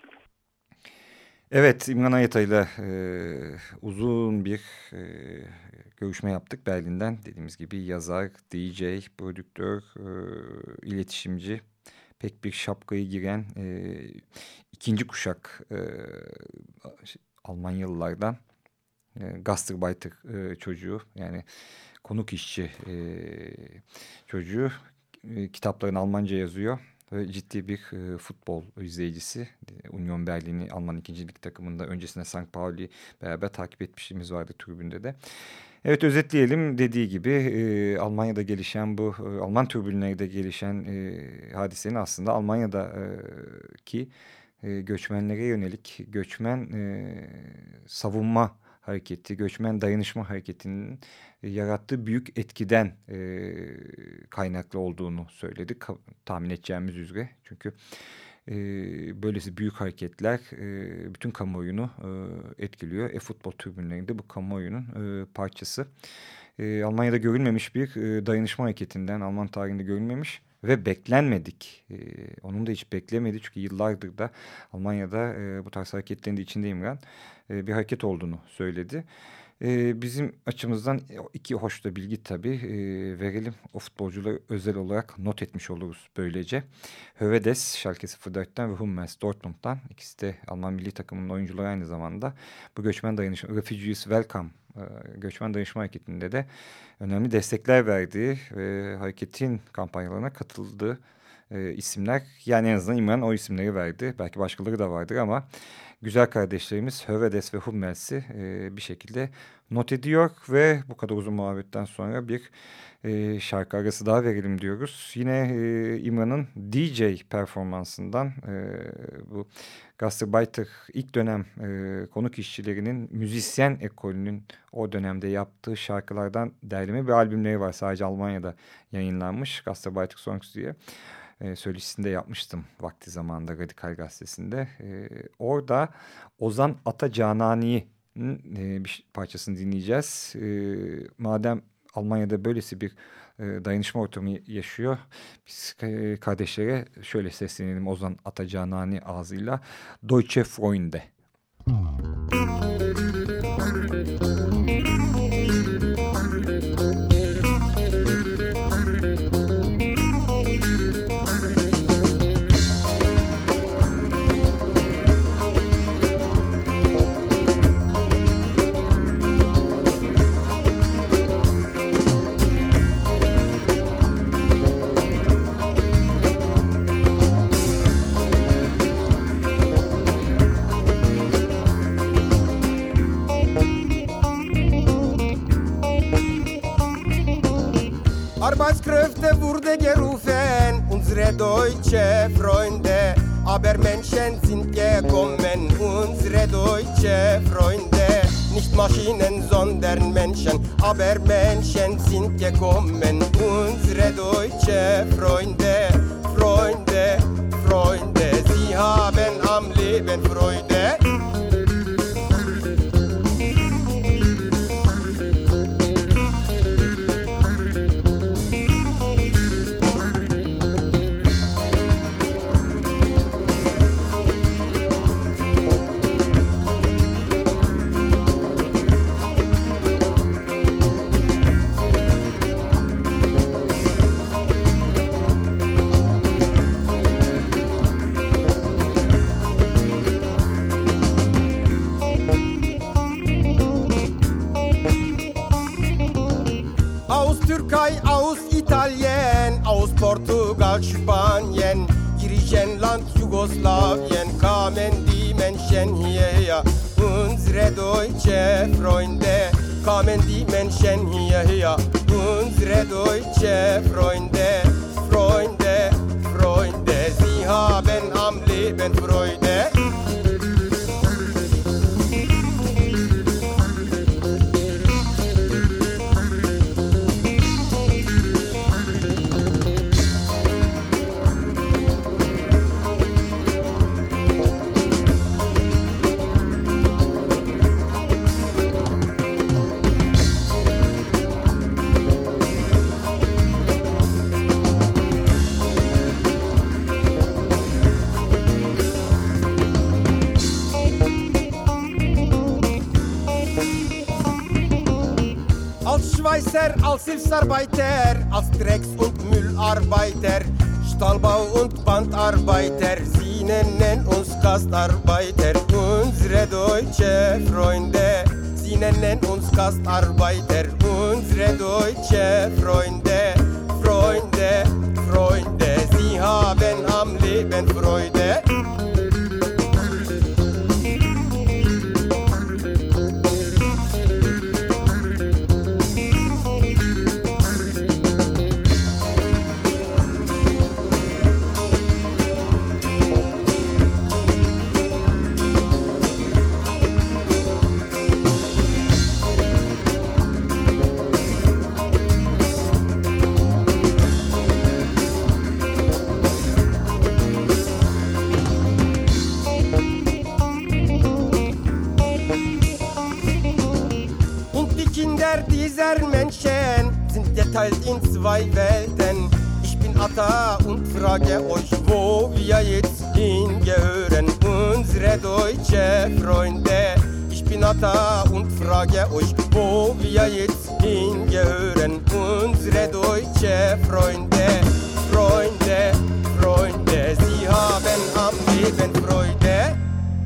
Evet, İmran Ayata ile e, uzun bir e, görüşme yaptık Berlin'den. Dediğimiz gibi yazar, D J, prodüktör, e, iletişimci, pek bir şapkayı giren e, ikinci kuşak e, Almanyalılardan e, Gastarbeiter e, çocuğu, yani konuk işçi e, çocuğu, e, kitaplarını Almanca yazıyor. Ve ciddi bir e, futbol izleyicisi. Union Berlin'i Alman ikinci lig takımında öncesinde Sankt Pauli beraber takip etmişliğimiz vardı tribünde de. Evet, özetleyelim, dediği gibi e, Almanya'da gelişen bu e, Alman tribünlerinde gelişen e, hadisenin aslında Almanya'daki e, göçmenlere yönelik göçmen e, savunma hareketi, göçmen dayanışma hareketinin e, yarattığı büyük etkiden e, kaynaklı olduğunu söyledik. Ka- tahmin edeceğimiz üzere. Çünkü e, böylesi büyük hareketler e, bütün kamuoyunu e, etkiliyor. E-futbol tribünlerinde bu kamuoyunun e, parçası. E, Almanya'da görülmemiş bir e, dayanışma hareketinden, Alman tarihinde görülmemiş ve beklenmedik. Ee, onun da hiç beklemedi çünkü yıllardır da Almanya'da e, bu tarz hareketlerin de içindeyim ben. E, bir hareket olduğunu söyledi. E, bizim açımızdan iki hoş da bilgi tabii e, verelim. O futbolcuları özel olarak not etmiş oluruz böylece. Hövedes, Schalke sıfır dörtten ve Hummels, Dortmund'dan. İkisi de Alman milli takımının oyuncuları aynı zamanda. Bu göçmen dayanışma, Refugees Welcome göçmen dayanışma hareketinde de önemli destekler verdiği ve hareketin kampanyalarına katıldığı e, isimler, yani en azından İmran o isimleri verdi. Belki başkaları da vardır ama güzel kardeşlerimiz Hövedes ve Hummels'i e, bir şekilde not ediyor ve bu kadar uzun muhabbetten sonra bir e, şarkı arası daha verelim diyoruz. Yine e, İmran'ın D J performansından e, bu Gastarbeiter ilk dönem e, konuk işçilerinin müzisyen ekolünün o dönemde yaptığı şarkılardan derleme bir albümleri var. Sadece Almanya'da yayınlanmış, Gastarbeiter Songs diye. E, söyleşisinde yapmıştım vakti zamanında Radikal Gazetesi'nde. E, orada Ozan Atacanani'yi e, bir parçasını dinleyeceğiz. E, madem Almanya'da böylesi bir e, dayanışma ortamı yaşıyor, biz e, kardeşlere şöyle seslenelim Ozan Atacanani ağzıyla. Deutsche Freunde. Arbeitskräfte wurde gerufen, unsere deutsche Freunde. Aber Menschen sind gekommen, unsere deutsche Freunde. Nicht Maschinen, sondern Menschen, aber Menschen sind gekommen, unsere deutsche Freunde. Freunde, Freunde, sie haben am Leben Freude. Aus Italien, aus Portugal, Spanien, Griechenland, Jugoslawien kamen die Menschen hierher. Unsere deutsche Freunde kamen die Menschen hierher. Unsere deutsche Freunde, Freunde, Freunde, sie haben am Leben Freude. Als Hilfsarbeiter, als Drecks- und Müllarbeiter, Stahlbau- und Bandarbeiter, sie nennen uns Gastarbeiter, unsere deutsche Freunde. Sie nennen uns Gastarbeiter, unsere deutsche Freunde. Freunde, Freunde, sie haben am Leben Freude. Dieser Menschen sind geteilt in zwei Welten. Ich bin Atta und frage euch, wo wir jetzt hingehören. Unsere deutsche Freunde. Ich bin Atta und frage euch, wo wir jetzt hingehören. Unsere deutsche Freunde. Freunde, Freunde, sie haben am Leben Freude.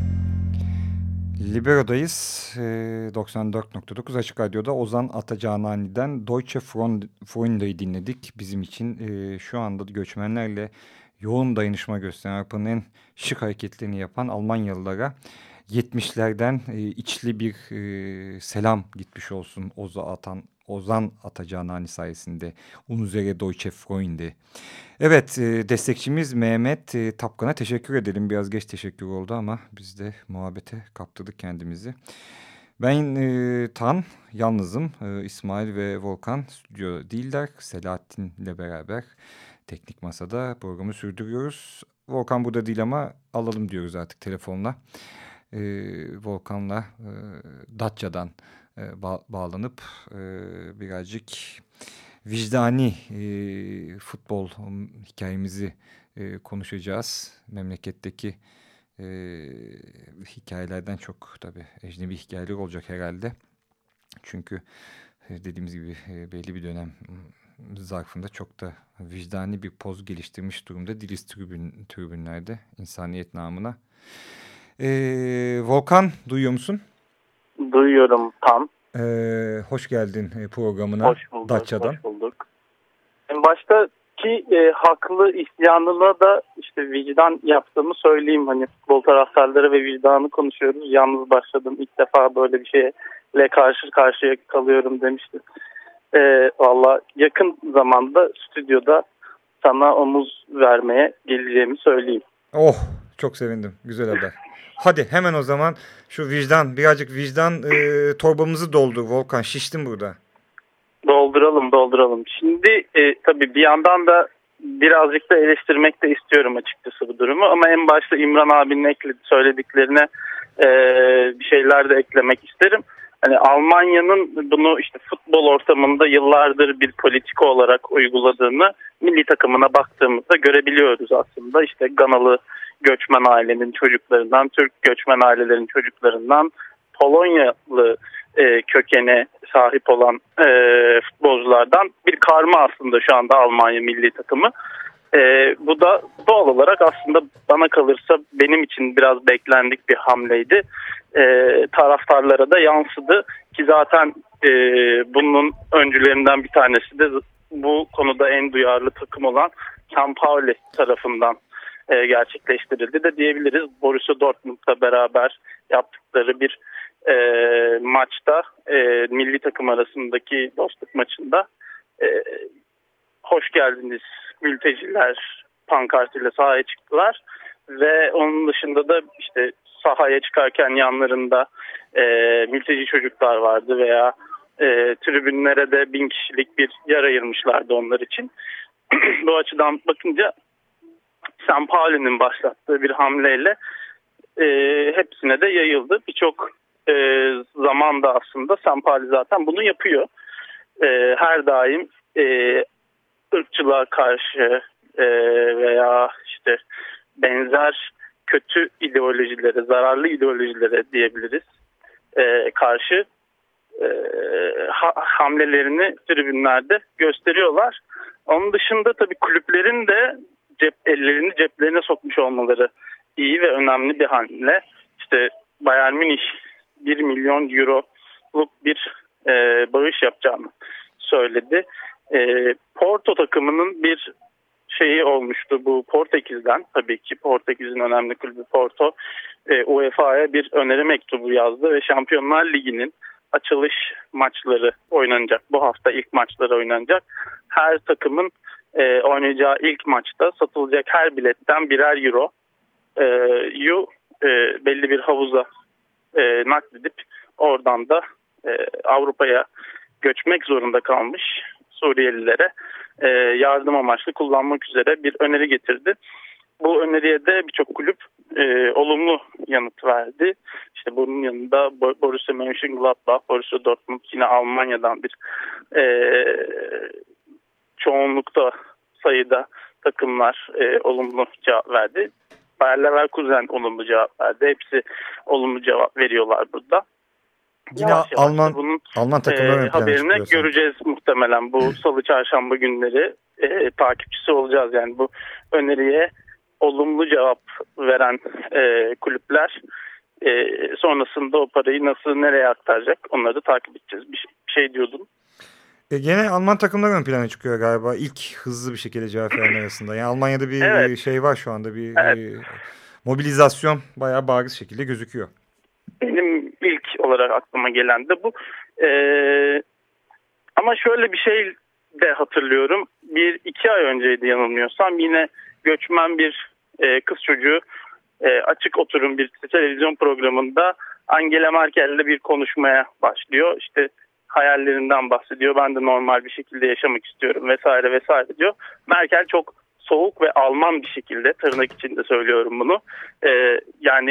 Libero'dayız. doksan dört nokta dokuz Açık Radyo'da Ozan Atacanani'den Deutsche Freunde'yi dinledik. Bizim için şu anda göçmenlerle yoğun dayanışma gösteren, Avrupa'nın en şık hareketlerini yapan Almanyalılara yetmişlerden içli bir selam gitmiş olsun Oza Atan, Ozan Atacanani sayesinde. Unsere Deutsche Freunde. Evet, destekçimiz Mehmet Tapkan'a teşekkür edelim. Biraz geç teşekkür oldu ama biz de muhabbete kaptırdık kendimizi. Ben e, Tan, yalnızım. E, İsmail ve Volkan stüdyo değiller. Selahattin ile beraber teknik masada programı sürdürüyoruz. Volkan burada değil ama alalım diyoruz artık telefonla. e, Volkan'la e, Datça'dan e, ba- bağlanıp e, birazcık vicdani e, futbol hikayemizi e, konuşacağız. Memleketteki e, hikayelerden çok tabii ecnebi hikayeler olacak herhalde. Çünkü e, dediğimiz gibi e, belli bir dönem zarfında çok da vicdani bir poz geliştirmiş durumda değiliz tribün, tribünlerde insaniyet namına. Ee, Volkan, duyuyor musun? Duyuyorum tam. Ee, hoş geldin programına. Hoş bulduk. Datça'dan. Hoş bulduk. En baştaki e, haklı isyanına da işte vicdan yaptığımı söyleyeyim. Hani futbol taraftarları ve vicdanı konuşuyoruz. Yalnız başladım. İlk defa böyle bir şeyle karşı karşıya kalıyorum demiştim. E, Valla yakın zamanda stüdyoda sana omuz vermeye geleceğimi söyleyeyim. Oh, çok sevindim. Güzel haber. Hadi hemen o zaman şu vicdan, birazcık vicdan e, torbamızı doldur Volkan. Şiştim burada. Dolduralım, dolduralım. Şimdi e, tabii bir yandan da birazcık da eleştirmek de istiyorum açıkçası bu durumu. Ama en başta İmran abinin ekledi, söylediklerine e, bir şeyler de eklemek isterim. Hani Almanya'nın bunu işte futbol ortamında yıllardır bir politika olarak uyguladığını milli takımına baktığımızda görebiliyoruz aslında. İşte Ganalı göçmen ailenin çocuklarından, Türk göçmen ailelerin çocuklarından, Polonyalı e, kökene sahip olan e, futbolculardan bir karma aslında şu anda Almanya milli takımı. E, bu da doğal olarak aslında bana kalırsa benim için biraz beklendik bir hamleydi. E, taraftarlara da yansıdı ki zaten e, bunun öncülerinden bir tanesi de bu konuda en duyarlı takım olan San Pauli tarafından e, gerçekleştirildi de diyebiliriz. Borussia Dortmund'la beraber yaptıkları bir e, maçta e, milli takım arasındaki dostluk maçında e, hoş geldiniz mülteciler pankartıyla sahaya çıktılar ve onun dışında da işte sahaya çıkarken yanlarında e, mülteci çocuklar vardı veya e, tribünlere de bin kişilik bir yer ayırmışlardı onlar için. Bu açıdan bakınca San Pauli'nin başlattığı bir hamleyle e, hepsine de yayıldı. Birçok e, zamanda aslında San Pauli zaten bunu yapıyor. E, her daim e, ırkçılığa karşı e, veya işte benzer kötü ideolojilere, zararlı ideolojilere diyebiliriz e, karşı e, ha, hamlelerini tribünlerde gösteriyorlar. Onun dışında tabii kulüplerin de cep, ellerini ceplerine sokmuş olmaları iyi ve önemli bir hamle. İşte Bayern Münih bir milyon euroluk bir e, bağış yapacağını söyledi. E, Porto takımının bir şeyi olmuştu bu Portekiz'den. Tabii ki Portekiz'in önemli kulübü Porto e, U E F A'ya bir öneri mektubu yazdı ve Şampiyonlar Ligi'nin açılış maçları oynanacak. Bu hafta ilk maçları oynanacak. Her takımın e, oynayacağı ilk maçta satılacak her biletten birer euro e, yu e, belli bir havuza e, nakledip oradan da e, Avrupa'ya göçmek zorunda kalmış Suriyelilere e, yardım amaçlı kullanmak üzere bir öneri getirdi. Bu öneriye de birçok kulüp e, olumlu yanıt verdi. İşte bunun yanında Borussia Mönchengladbach, Borussia Dortmund yine Almanya'dan bir e, çoğunlukta sayıda takımlar e, olumlu cevap verdi. Bayer Leverkusen olumlu cevap verdi. Hepsi olumlu cevap veriyorlar burada. Yine yavaş yavaş Alman bunun Alman takımları e, haberini göreceğiz muhtemelen. Bu salı çarşamba günleri e, takipçisi olacağız. Yani bu öneriye olumlu cevap veren e, kulüpler e, sonrasında o parayı nasıl nereye aktaracak onları takip edeceğiz. Bir şey, bir şey diyordum. E gene Alman takımları ön plana çıkıyor galiba. İlk hızlı bir şekilde cevap veren arasında. Yani Almanya'da bir evet. şey var şu anda. Bir evet. e, mobilizasyon bayağı bariz şekilde gözüküyor. Benim ilk olarak aklıma gelen de bu. Ee, ama şöyle bir şey de hatırlıyorum. Bir iki ay önceydi yanılmıyorsam. Yine göçmen bir e, kız çocuğu e, açık oturum bir televizyon programında Angela Merkel'le bir konuşmaya başlıyor. İşte hayallerinden bahsediyor. Ben de normal bir şekilde yaşamak istiyorum vesaire vesaire diyor. Merkel çok soğuk ve Alman bir şekilde, tırnak içinde söylüyorum bunu. Ee, yani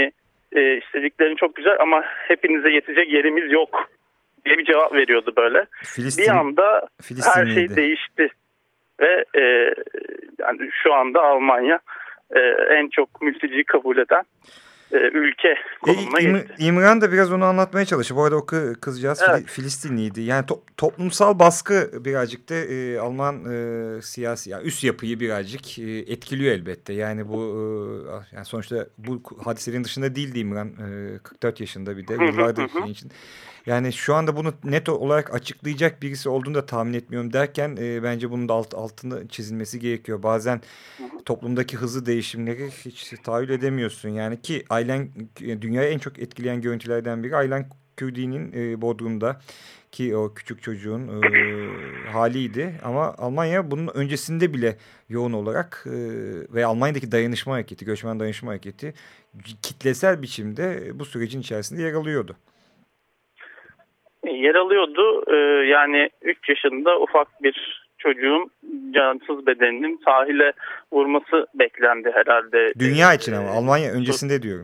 e, istediklerin çok güzel ama hepinize yetecek yerimiz yok diye bir cevap veriyordu böyle. Filistin, bir anda her şey değişti ve e, yani şu anda Almanya e, en çok mülteci kabul eden e, ülke konumuna e, İm, geçti. İmran da biraz onu anlatmaya çalışıyor. Bu arada o kızcağız evet. Filistinliydi. Yani to, toplumsal baskı birazcık da e, Alman e, siyasi yani üst yapıyı birazcık e, etkiliyor elbette. Yani bu e, yani sonuçta bu hadiselerin dışında değildi İmran. E, kırk dört yaşında bir de yıllardır için. Yani şu anda bunu net olarak açıklayacak birisi olduğunu da tahmin etmiyorum derken e, bence bunun da alt, altını çizilmesi gerekiyor. Bazen toplumdaki hızlı değişimleri hiç tahayyül edemiyorsun. Yani ki Aylan, dünyayı en çok etkileyen görüntülerden biri Aylan Kurdi'nin e, Bodrum'da ki o küçük çocuğun e, haliydi. Ama Almanya bunun öncesinde bile yoğun olarak e, ve Almanya'daki dayanışma hareketi, göçmen dayanışma hareketi kitlesel biçimde bu sürecin içerisinde yer alıyordu. Yer alıyordu. Ee, yani üç yaşında ufak bir çocuğun cansız bedeninin sahile vurması beklendi herhalde. Dünya için ama Almanya öncesinde diyorum.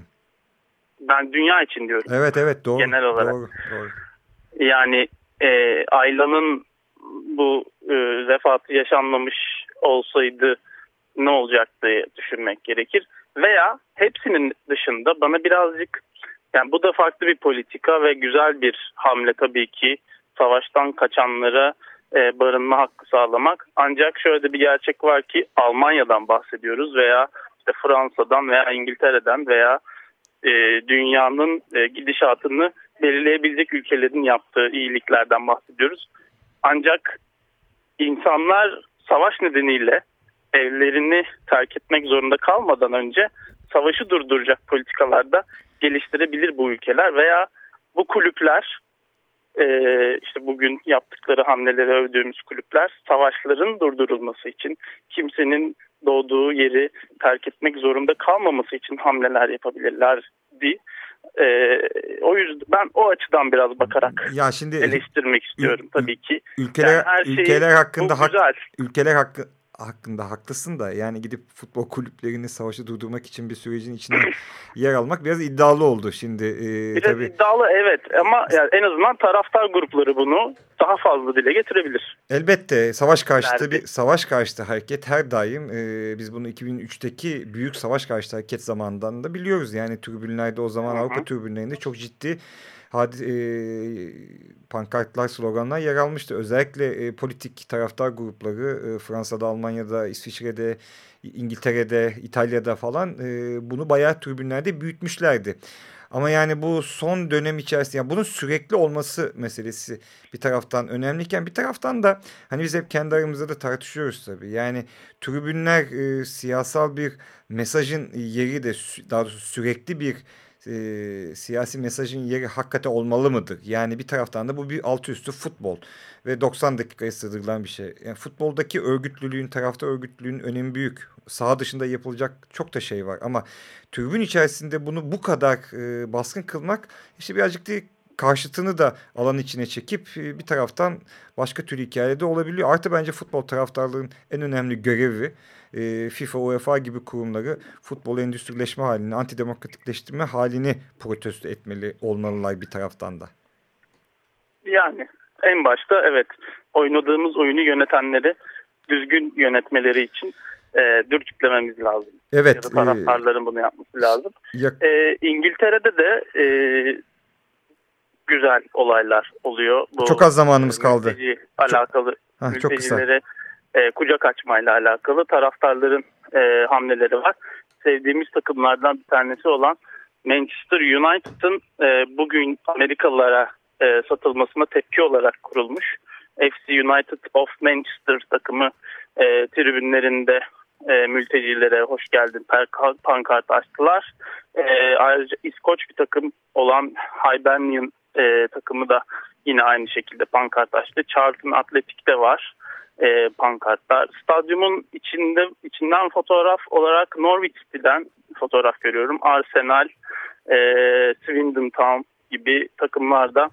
Ben dünya için diyorum. Evet evet doğru. Genel olarak. Doğru, doğru. Yani e, Ayla'nın bu e, vefatı yaşanmamış olsaydı ne olacaktı düşünmek gerekir. Veya hepsinin dışında bana birazcık yani bu da farklı bir politika ve güzel bir hamle tabii ki savaştan kaçanlara e, barınma hakkı sağlamak. Ancak şöyle bir gerçek var ki Almanya'dan bahsediyoruz veya işte Fransa'dan veya İngiltere'den veya e, dünyanın e, gidişatını belirleyebilecek ülkelerin yaptığı iyiliklerden bahsediyoruz. Ancak insanlar savaş nedeniyle evlerini terk etmek zorunda kalmadan önce savaşı durduracak politikalarda geliştirebilir bu ülkeler veya bu kulüpler e, işte bugün yaptıkları hamleleri övdüğümüz kulüpler savaşların durdurulması için kimsenin doğduğu yeri terk etmek zorunda kalmaması için hamleler yapabilirlerdi. E, o yüzden ben o açıdan biraz bakarak ya şimdi, eleştirmek istiyorum tabii ki. Ülkeler, yani her ülkeler şey, hakkında hak, güzel. ülkeler hakkı hakkında haklısın da yani gidip futbol kulüplerini savaşı durdurmak için bir sürecin içine yer almak biraz iddialı oldu şimdi. E, biraz tabii. iddialı evet ama yani en azından taraftar grupları bunu daha fazla dile getirebilir. Elbette savaş karşıtı Nerede? bir savaş karşıtı hareket her daim e, biz bunu iki bin üçteki büyük savaş karşıtı hareket zamanından da biliyoruz. Yani tribünlerde o zaman Hı-hı. Avrupa tribünlerinde çok ciddi Hadi, e, pankartlar, sloganlar yer almıştı. Özellikle e, politik taraftar grupları e, Fransa'da, Almanya'da, İsviçre'de, İngiltere'de, İtalya'da falan e, bunu bayağı tribünlerde büyütmüşlerdi. Ama yani bu son dönem içerisinde yani bunun sürekli olması meselesi bir taraftan önemliyken bir taraftan da hani biz hep kendi aramızda da tartışıyoruz tabii. Yani tribünler e, siyasal bir mesajın yeri de daha doğrusu sürekli bir E, siyasi mesajın yeri hakikaten olmalı mıdır? Yani bir taraftan da bu bir altı üstü futbol ve doksan dakikaya sığdırılan bir şey. Yani futboldaki örgütlülüğün, taraftar örgütlülüğün önemi büyük. Saha dışında yapılacak çok da şey var ama tribün içerisinde bunu bu kadar e, baskın kılmak işte birazcık değil, karşıtını da alan içine çekip e, bir taraftan başka türlü hikayede olabiliyor. Artı bence futbol taraftarlığın en önemli görevi FIFA, UEFA gibi kurumları futbol endüstrileşme halini, antidemokratikleştirme halini protesto etmeli olmalılar bir taraftan da. Yani en başta evet oynadığımız oyunu yönetenleri düzgün yönetmeleri için e, dürtüklememiz lazım. Evet. Ya da taraftarların e, bunu yapması lazım. Ya, e, İngiltere'de de e, güzel olaylar oluyor. Bu, çok az zamanımız kaldı. Mülteci alakalı ha, mültecilere e, kucak açmayla alakalı taraftarların e, hamleleri var. Sevdiğimiz takımlardan bir tanesi olan Manchester United'ın e, bugün Amerikalılara e, satılmasına tepki olarak kurulmuş F C United of Manchester takımı e, tribünlerinde e, mültecilere hoş geldin pankart açtılar. E, ayrıca İskoç bir takım olan Hibernian e, takımı da yine aynı şekilde pankart açtı. Charlton Athletic'te var e, pankartlar. Stadyumun içinde içinden fotoğraf olarak Norwich City'den fotoğraf görüyorum. Arsenal, e, Swindon Town gibi takımlarda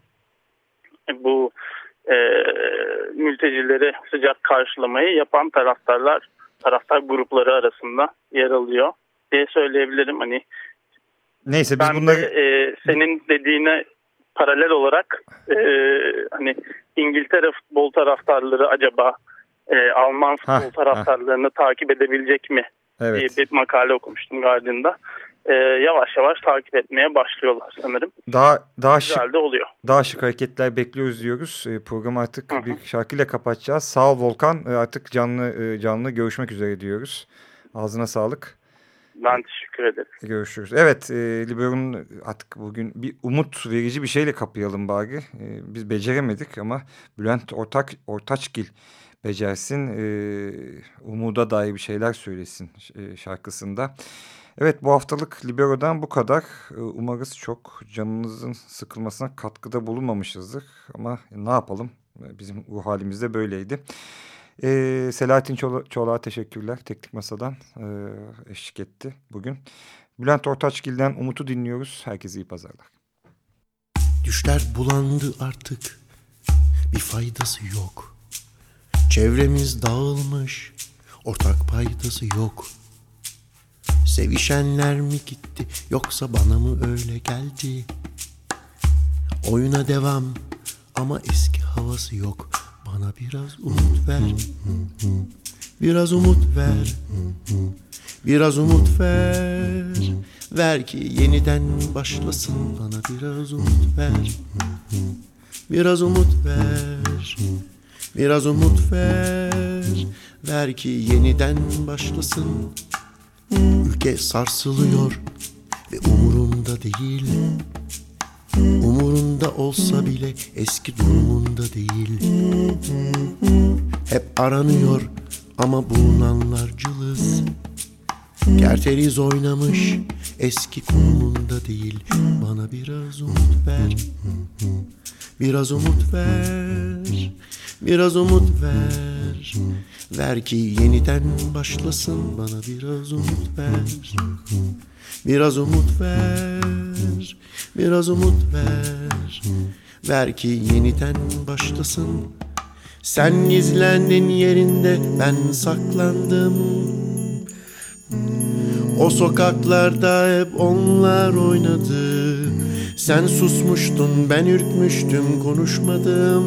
bu e, mültecileri sıcak karşılamayı yapan taraftarlar, taraftar grupları arasında yer alıyor diye söyleyebilirim. Hani Neyse biz ben bunları... de e, senin dediğine paralel olarak e, hani İngiltere futbol taraftarları acaba e, Alman futbol ha, taraftarlarını ha. takip edebilecek mi evet. diye bir makale okumuştum Guardian'da. E, yavaş yavaş takip etmeye başlıyorlar sanırım. Daha daha Güzel şık, de oluyor. Daha şık hareketler bekliyoruz diyoruz. E, programı artık Hı-hı. bir şarkıyla kapatacağız. Sağ ol Volkan. E, artık canlı e, canlı görüşmek üzere diyoruz. Ağzına sağlık. Ben teşekkür ederim. Görüşürüz. Evet, e, Libero'nun artık bugün bir umut verici bir şeyle kapayalım bari. E, biz beceremedik ama Bülent Ortak, Ortaçgil becersin. E, umuda dair bir şeyler söylesin e, şarkısında. Evet, bu haftalık Libero'dan bu kadar. E, umarız çok canınızın sıkılmasına katkıda bulunmamışızdır. Ama ne yapalım? Bizim ruh halimiz de böyleydi. Ee, Selahattin Çol Çolak'a teşekkürler. Teknik Masa'dan e, eşlik etti bugün. Bülent Ortaçgil'den Umut'u dinliyoruz. Herkese iyi pazarlar. Düşler bulandı artık. Bir faydası yok. Çevremiz dağılmış. Ortak paydası yok. Sevişenler mi gitti yoksa bana mı öyle geldi? Oyuna devam ama eski havası yok. Bana biraz umut ver, biraz umut ver, biraz umut ver. Ver ki yeniden başlasın, bana biraz umut ver, biraz umut ver, biraz umut ver. Ver ki yeniden başlasın. Ülke sarsılıyor ve umurunda değil. Umurunda olsa bile eski durumunda değil. Hep aranıyor ama bulunanlar cılız. Kerteriz oynamış eski konumunda değil. Bana biraz umut ver, biraz umut ver, biraz umut ver. Ver ki yeniden başlasın, bana biraz umut ver, biraz umut ver, biraz umut ver. Ver ki yeniden başlasın. Sen gizlendin yerinde, ben saklandım. O sokaklarda hep onlar oynadı. Sen susmuştun, ben ürkmüştüm, konuşmadım.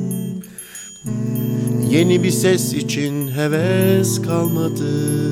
Yeni bir ses için heves kalmadı.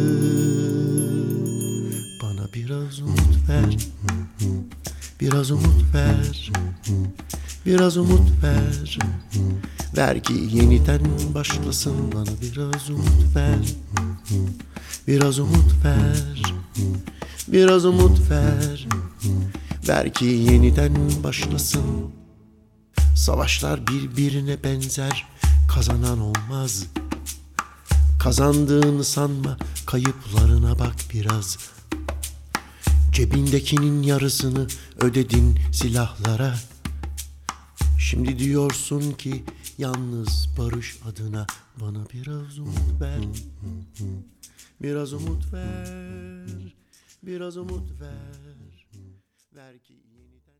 Bana biraz umut ver, biraz umut ver, biraz umut ver. Ver ki yeniden başlasın, bana biraz umut ver, biraz umut ver, biraz umut ver. Ver ki yeniden başlasın. Savaşlar birbirine benzer, kazanan olmaz. Kazandığını sanma, kayıplarına bak biraz. Cebindekinin yarısını ödedin silahlara. Şimdi diyorsun ki yalnız barış adına bana biraz umut ver, biraz umut ver, biraz umut ver. Ver ki yeniden...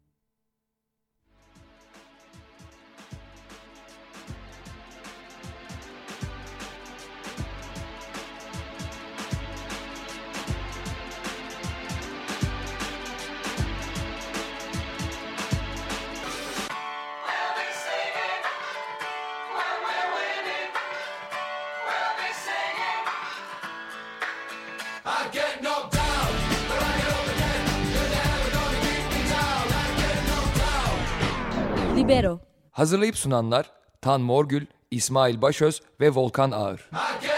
Libero. Hazırlayıp sunanlar Tan Morgül, İsmail Başöz ve Volkan Ağır.